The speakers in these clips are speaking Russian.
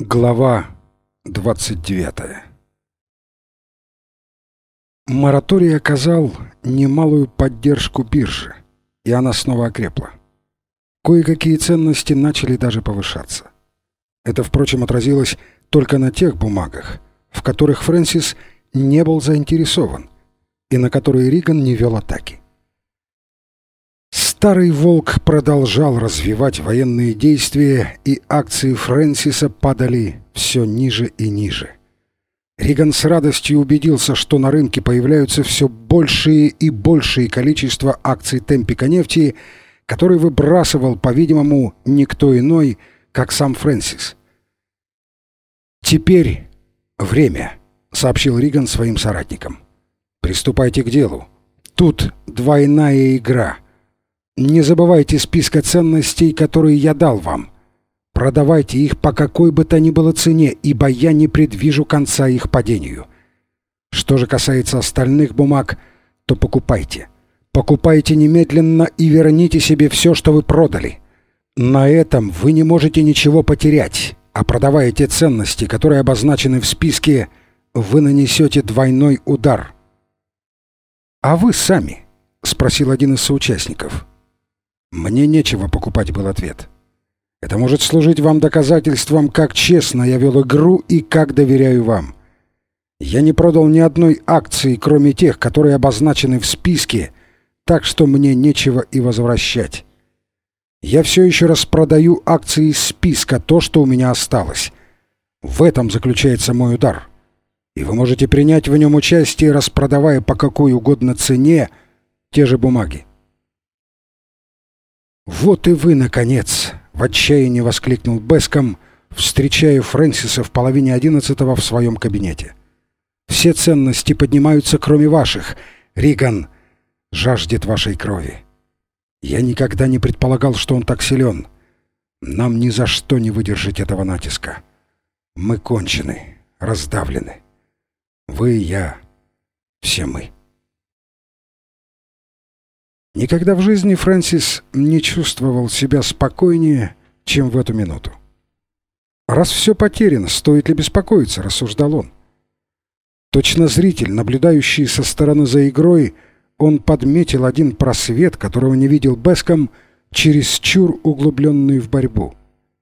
Глава 29. Мораторий оказал немалую поддержку бирже, и она снова окрепла. Кое-какие ценности начали даже повышаться. Это, впрочем, отразилось только на тех бумагах, в которых Фрэнсис не был заинтересован и на которые Риган не вел атаки. Старый волк продолжал развивать военные действия, и акции Фрэнсиса падали все ниже и ниже. Риган с радостью убедился, что на рынке появляются все большие и большие количество акций Темпика нефти, который выбрасывал, по-видимому, никто иной, как сам Фрэнсис. «Теперь время», — сообщил Риган своим соратникам. «Приступайте к делу. Тут двойная игра. Не забывайте списка ценностей, которые я дал вам. Продавайте их по какой бы то ни было цене, ибо я не предвижу конца их падению. Что же касается остальных бумаг, то покупайте. Покупайте немедленно и верните себе все, что вы продали. На этом вы не можете ничего потерять, а продавая те ценности, которые обозначены в списке, вы нанесете двойной удар». «А вы сами?» — спросил один из соучастников. «Мне нечего покупать», — был ответ. «Это может служить вам доказательством, как честно я вел игру и как доверяю вам. Я не продал ни одной акции, кроме тех, которые обозначены в списке, так что мне нечего и возвращать. Я все еще распродаю акции из списка, то, что у меня осталось. В этом заключается мой удар. И вы можете принять в нем участие, распродавая по какой угодно цене те же бумаги». «Вот и вы, наконец!» — в отчаянии воскликнул Беском, встречая Фрэнсиса в 10:30 в своем кабинете. «Все ценности поднимаются, кроме ваших. Риган жаждет вашей крови. Я никогда не предполагал, что он так силен. Нам ни за что не выдержать этого натиска. Мы кончены, раздавлены. Вы и я, все мы». Никогда в жизни Фрэнсис не чувствовал себя спокойнее, чем в эту минуту. «Раз все потеряно, стоит ли беспокоиться?» — рассуждал он. Точно зритель, наблюдающий со стороны за игрой, он подметил один просвет, которого не видел Беском, чересчур углубленный в борьбу.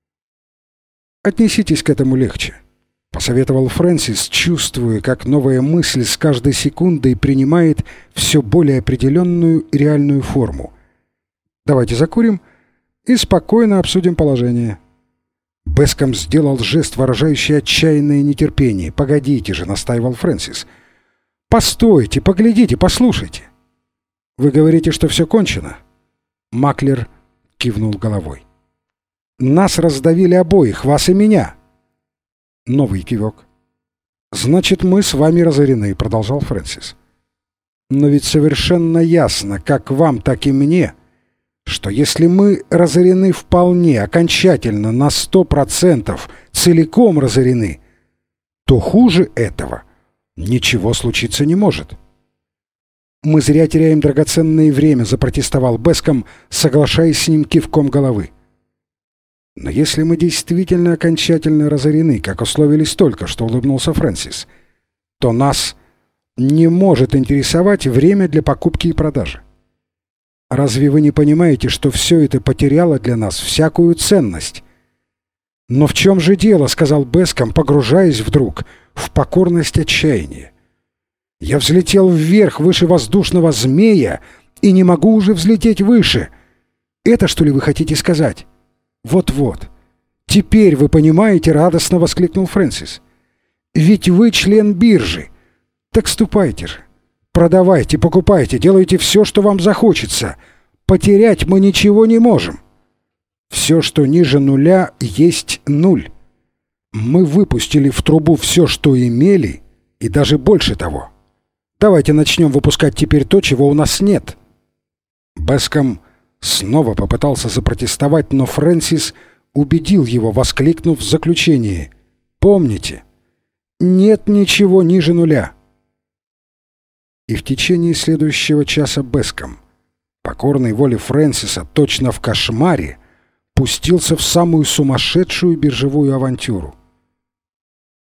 «Отнеситесь к этому легче», — посоветовал Фрэнсис, чувствуя, как новая мысль с каждой секундой принимает все более определенную и реальную форму. «Давайте закурим и спокойно обсудим положение». Беском сделал жест, выражающий отчаянное нетерпение. «Погодите же», — настаивал Фрэнсис. «Постойте, поглядите, послушайте». «Вы говорите, что все кончено?» Маклер кивнул головой. «Нас раздавили обоих, вас и меня». Новый кивок. «Значит, мы с вами разорены», — продолжал Фрэнсис. «Но ведь совершенно ясно, как вам, так и мне, что если мы разорены вполне, окончательно, на 100%, целиком разорены, то хуже этого ничего случиться не может». «Мы зря теряем драгоценное время», — запротестовал Беском, соглашаясь с ним кивком головы. «Но если мы действительно окончательно разорены, как условились только что», — улыбнулся Фрэнсис, «то нас не может интересовать время для покупки и продажи. Разве вы не понимаете, что все это потеряло для нас всякую ценность?» «Но в чем же дело?» — сказал Беском, погружаясь вдруг в покорность отчаяния. «Я взлетел вверх, выше воздушного змея, и не могу уже взлететь выше. Это, что ли, вы хотите сказать?» «Вот-вот. Теперь вы понимаете», — радостно воскликнул Фрэнсис. «Ведь вы член биржи. Так ступайте же. Продавайте, покупайте, делайте все, что вам захочется. Потерять мы ничего не можем. Все, что ниже нуля, есть нуль. Мы выпустили в трубу все, что имели, и даже больше того. Давайте начнем выпускать теперь то, чего у нас нет». Беском снова попытался запротестовать, но Фрэнсис убедил его, воскликнув в заключении: «Помните, нет ничего ниже нуля». И в течение следующего часа Беском, покорной воле Фрэнсиса, точно в кошмаре, пустился в самую сумасшедшую биржевую авантюру.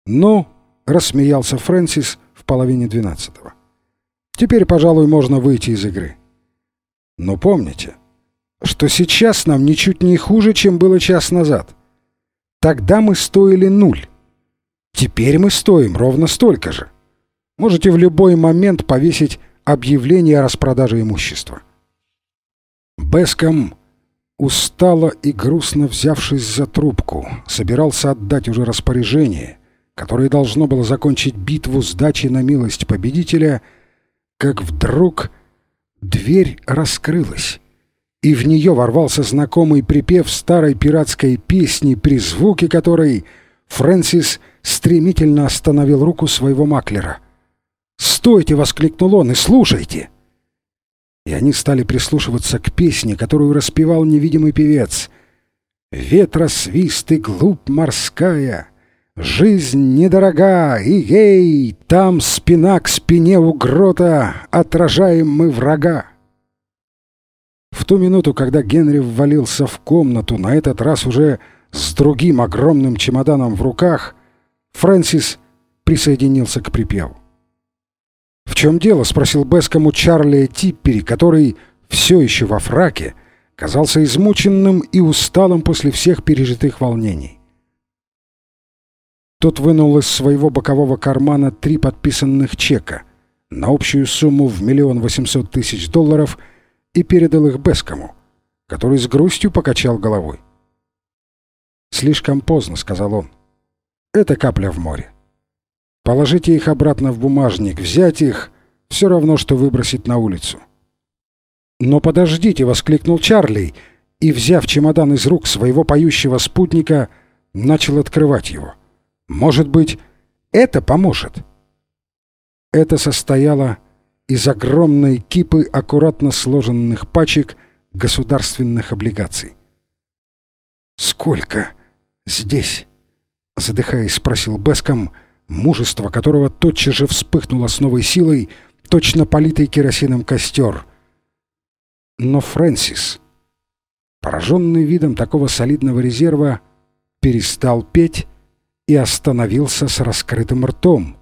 «Ну», — рассмеялся Фрэнсис в половине 12-го. «Теперь, пожалуй, можно выйти из игры. Но помните, что сейчас нам ничуть не хуже, чем было час назад. Тогда мы стоили 0. Теперь мы стоим ровно столько же. Можете в любой момент повесить объявление о распродаже имущества». Бэском, устало и грустно взявшись за трубку, собирался отдать уже распоряжение, которое должно было закончить битву сдачи на милость победителя, как вдруг дверь раскрылась, и в нее ворвался знакомый припев старой пиратской песни, при звуке которой Фрэнсис стремительно остановил руку своего маклера. «Стойте!» — воскликнул он. «И слушайте!» И они стали прислушиваться к песне, которую распевал невидимый певец. «Ветросвист и глубь морская, жизнь недорога, и ей, там спина к спине у грота, отражаем мы врага». В ту минуту, когда Генри ввалился в комнату, на этот раз уже с другим огромным чемоданом в руках, Фрэнсис присоединился к припеву. «В чем дело?» — спросил Бэском у Чарли Типпери, который все еще во фраке казался измученным и усталым после всех пережитых волнений. Тот вынул из своего бокового кармана 3 подписанных чека на общую сумму в $1 800 000 и передал их Бэскому, который с грустью покачал головой. «Слишком поздно», — сказал он. «Это капля в море. Положите их обратно в бумажник, взять их — все равно, что выбросить на улицу». «Но подождите!» — воскликнул Чарли, и, взяв чемодан из рук своего поющего спутника, начал открывать его. «Может быть, это поможет?» Это состояло из огромной кипы аккуратно сложенных пачек государственных облигаций. «Сколько здесь?» — задыхаясь, спросил Бэском, мужество которого тотчас же вспыхнуло с новой силой, точно политый керосином костер. Но Фрэнсис, пораженный видом такого солидного резерва, перестал петь и остановился с раскрытым ртом.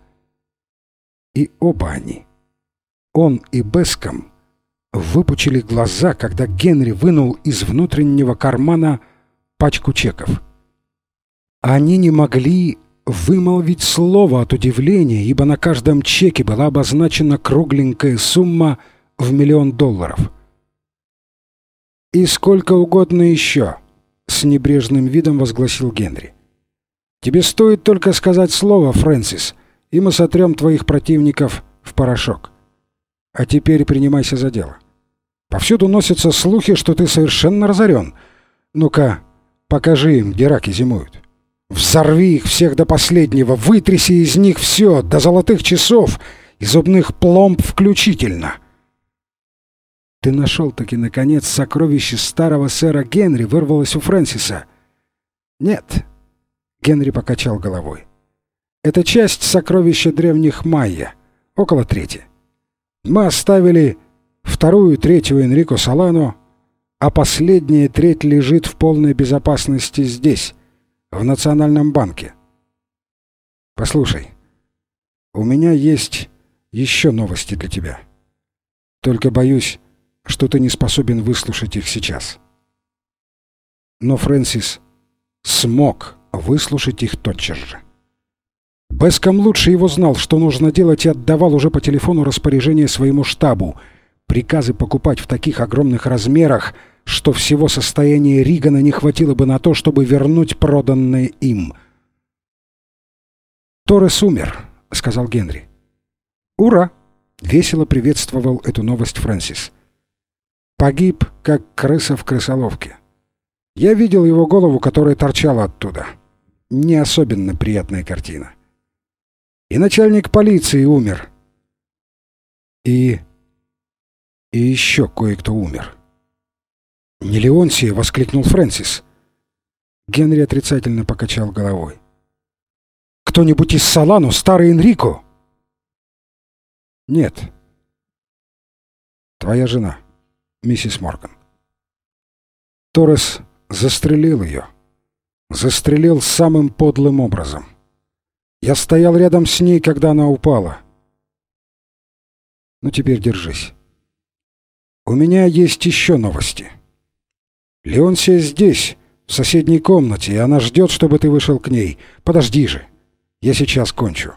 И оба они, он и Бэском, выпучили глаза, когда Генри вынул из внутреннего кармана пачку чеков. Они не могли вымолвить слово от удивления, ибо на каждом чеке была обозначена кругленькая сумма в $1 миллион. «И сколько угодно еще», — с небрежным видом возгласил Генри. «Тебе стоит только сказать слово, Фрэнсис, и мы сотрем твоих противников в порошок. А теперь принимайся за дело. Повсюду носятся слухи, что ты совершенно разорен. Ну-ка, покажи им, где раки зимуют. Взорви их всех до последнего, вытряси из них все, до золотых часов и зубных пломб включительно». «Ты нашел-таки, наконец, сокровище старого сэра Генри», — вырвалось у Фрэнсиса. «Нет», — Генри покачал головой. «Это часть сокровища древних майя, около трети. Мы оставили 2-ю, 3-ю Энрико Солано, а последняя треть лежит в полной безопасности здесь, в Национальном банке. Послушай, у меня есть еще новости для тебя. Только боюсь, что ты не способен выслушать их сейчас». Но Фрэнсис смог выслушать их тотчас же. Бэском лучше его знал, что нужно делать, и отдавал уже по телефону распоряжение своему штабу, приказы покупать в таких огромных размерах, что всего состояния Ригана не хватило бы на то, чтобы вернуть проданное им. «Торрес умер», — сказал Генри. «Ура!» — весело приветствовал эту новость Фрэнсис. «Погиб, как крыса в крысоловке. Я видел его голову, которая торчала оттуда. Не особенно приятная картина. И начальник полиции умер. И еще кое-кто умер». «Не Леонсия!» — воскликнул Фрэнсис. Генри отрицательно покачал головой. «Кто-нибудь из Солано, старый Энрико?» «Нет. Твоя жена, миссис Морган. Торрес застрелил ее. Застрелил самым подлым образом. Я стоял рядом с ней, когда она упала. Ну, теперь держись. У меня есть еще новости. Леонсия здесь, в соседней комнате, и она ждет, чтобы ты вышел к ней. Подожди же. Я сейчас кончу.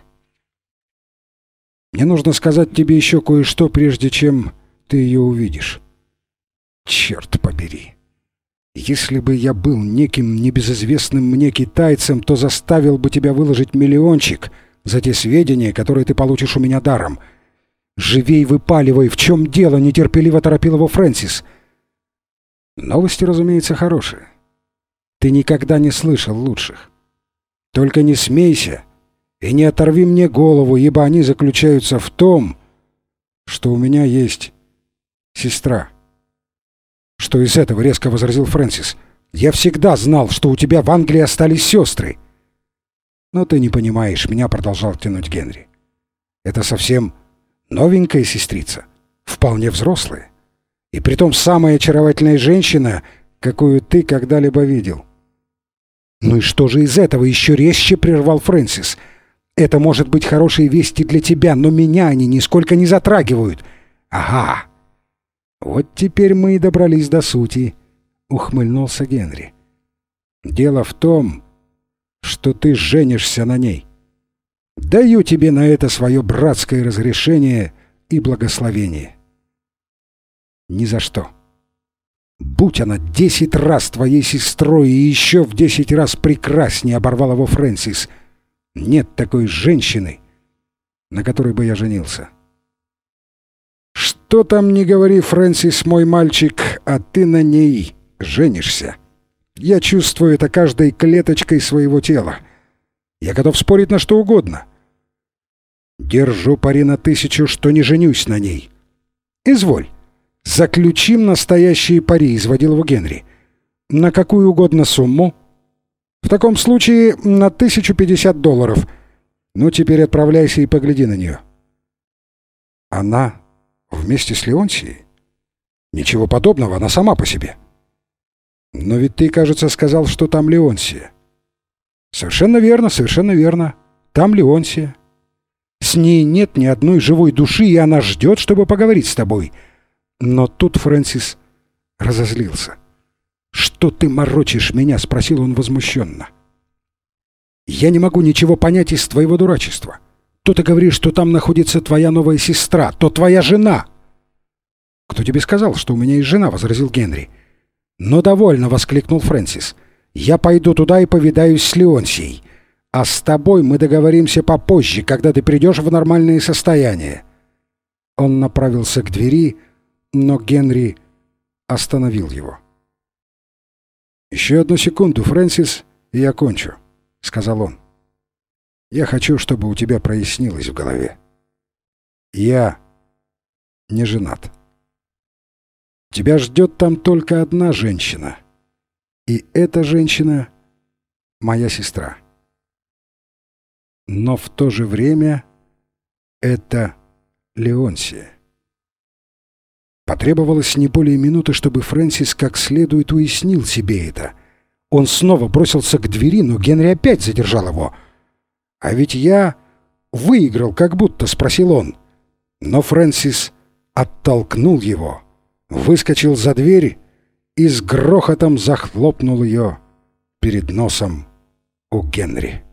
Мне нужно сказать тебе еще кое-что, прежде чем ты ее увидишь. Черт побери. Если бы я был неким небезызвестным мне китайцем, то заставил бы тебя выложить миллиончик за те сведения, которые ты получишь у меня даром. Живей выпаливай, в чем дело, нетерпеливо торопил его Фрэнсис. Новости, разумеется, хорошие. Ты никогда не слышал лучших. Только не смейся и не оторви мне голову, ибо они заключаются в том, что у меня есть сестра. «Что из этого?» — резко возразил Фрэнсис. «Я всегда знал, что у тебя в Англии остались сестры». «Но ты не понимаешь меня», — продолжал тянуть Генри. «Это совсем новенькая сестрица, вполне взрослая, и притом самая очаровательная женщина, какую ты когда-либо видел». «Ну и что же из этого?» — еще резче прервал Фрэнсис. «Это может быть хорошие вести для тебя, но меня они нисколько не затрагивают». «Ага. Вот теперь мы и добрались до сути», — ухмыльнулся Генри. «Дело в том, что ты женишься на ней. Даю тебе на это свое братское разрешение и благословение». «Ни за что. Будь она 10 раз твоей сестрой и еще в 10 раз прекраснее», — оборвал его Фрэнсис. «Нет такой женщины, на которой бы я женился». «Что там не говори, Фрэнсис, мой мальчик, а ты на ней женишься. Я чувствую это каждой клеточкой своего тела. Я готов спорить на что угодно. Держу пари на 1000, что не женюсь на ней». «Изволь, заключим настоящие пари», — изводил его Генри. «На какую угодно сумму?» «В таком случае на $1050. Ну, теперь отправляйся и погляди на нее». «Она вместе с Леонсией? Ничего подобного, она сама по себе». «Но ведь ты, кажется, сказал, что там Леонсия». «Совершенно верно, совершенно верно. Там Леонсия. С ней нет ни одной живой души, и она ждет, чтобы поговорить с тобой». Но тут Фрэнсис разозлился. «Что ты морочишь меня?» — спросил он возмущенно. «Я не могу ничего понять из твоего дурачества. То ты говоришь, что там находится твоя новая сестра, то твоя жена». «Кто тебе сказал, что у меня есть жена?» — возразил Генри. «Но довольно!» — воскликнул Фрэнсис. «Я пойду туда и повидаюсь с Леонсией. А с тобой мы договоримся попозже, когда ты придешь в нормальное состояние». Он направился к двери, но Генри остановил его. «Еще одну секунду, Фрэнсис, и я кончу», — сказал он. «Я хочу, чтобы у тебя прояснилось в голове. Я не женат. Тебя ждет там только одна женщина, и эта женщина — моя сестра. Но в то же время это Леонсия». Потребовалось не более минуты, чтобы Фрэнсис как следует уяснил себе это. Он снова бросился к двери, но Генри опять задержал его. «А ведь я выиграл как будто», — спросил он. Но Фрэнсис оттолкнул его, выскочил за дверь и с грохотом захлопнул ее перед носом у Генри.